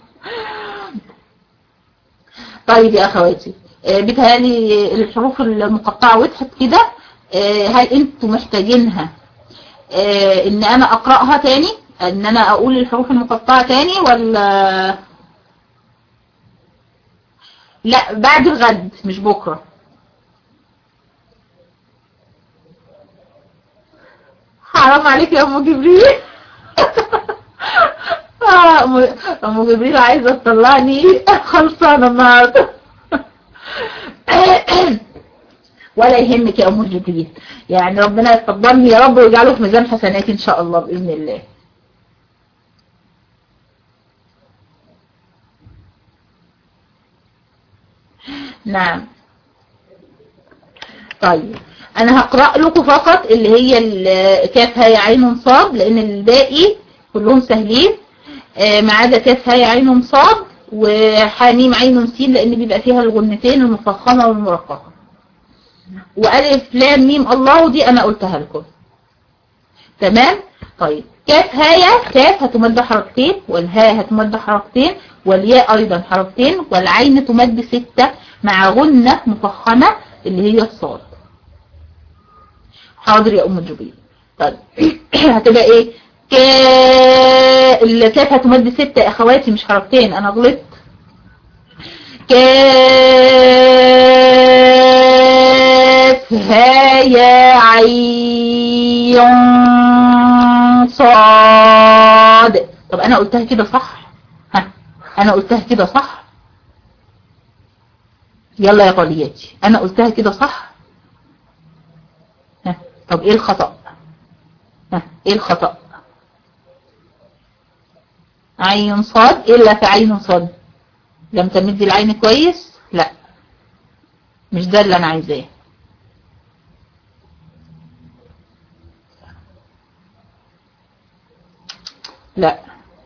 طيب يا اخواتي، بتهيألي الحروف المقطعة وضحت كده. هل انتوا محتاجينها ان انا اقرأها تاني، ان انا اقول الحروف المقطعة تاني، ولا لا بعد الغد مش بكرة؟ حرام عليك يا ام جبريل. ام جبريل عايزة تطلعني خلصانة النهارده. ولا يهمك يا ام جبريل، يعني ربنا يتقبلني يا رب ويجعله في ميزان حسناتي ان شاء الله باذن الله. نعم. طيب انا هقرأ لكم فقط اللي هي كاف هاء عين صاد، لان الباقي كلهم سهلين ما عدا كاف هاء عين صاد وحاميم عين سين، لان بيبقى فيها الغنتين المفخمة والمرققة. والف لام ميم الله دي انا قلتها لكم. تمام. طيب كاف هاء، كاف هتمد حركتين، والهاء هتمد حركتين، والياء ايضا حركتين، والعين تمد 6 مع غنة مفخمة اللي هي الصاد. حاضر يا ام جبريل. طيب هتبقى ايه؟ الكاف هتمد 6 يا اخواتي مش حركتين، انا غلطت. كاف هاء يا عين صاد. طب انا قلتها كده صح؟ ها انا قلتها كده صح؟ يلا يا غالياتي، انا قلتها كده صح؟ ها طب ايه الخطأ؟ ها ايه الخطأ؟ عين صاد، الا في عين صاد لم تمد العين كويس؟ لا مش ده اللي انا عايزاه. لا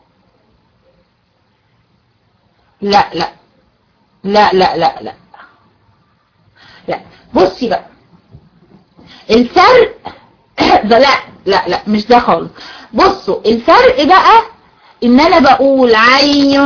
لا لا لا لا لا لا لا. بصي بقى الفرق ده، لا لا لا مش ده خالص. بصوا الفرق بقى ان انا بقول عين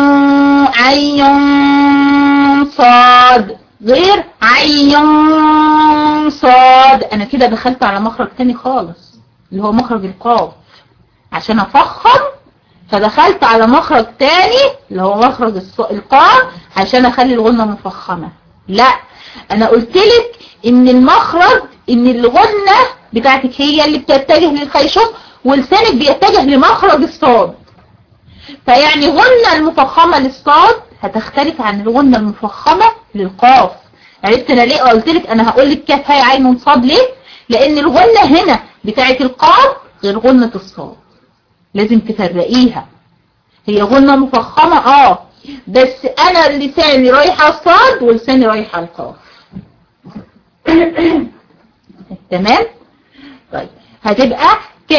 عين صاد غير عين صاد. انا كده دخلت على مخرج تاني خالص اللي هو مخرج القاف عشان افخم، فدخلت على مخرج تاني اللي هو مخرج القاف عشان اخلي الغنة مفخمة. لا، انا قلتلك ان المخرج، ان الغنة بتاعتك هي اللي بتتجه للخيشوم ولسانك بيتجه لمخرج الصاد. فيعني غنة المفخمة للصاد هتختلف عن الغنة المفخمة للقاف. عرفت انا ليه قلتلك انا هقولك كاف هاء عين صاد ليه؟ لان الغنة هنا بتاعت القاف غير غنة الصاد، لازم تفرقيها. هي غنة مفخمة بس انا لساني رايحة الصاد ولساني رايحة القاف. تمام. طيب هتبقى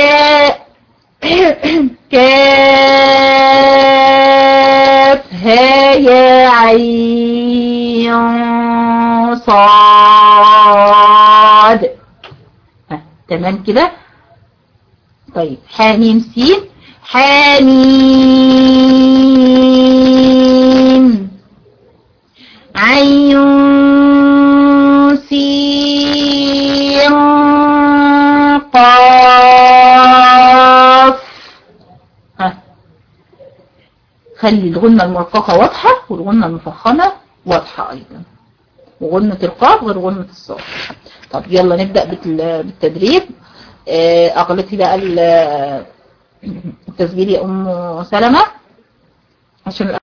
كاف ها يا عين صاد. تمام كده. طيب حاميم سين حاميم عين سين قاف. خلي الغنة المرققة واضحة والغنة المفخمة واضحة ايضا، وغنة القاف غير غنة الصاد. طب يلا نبدأ بالتدريب. اغلقي بقى التسجيل يا ام سلمى عشان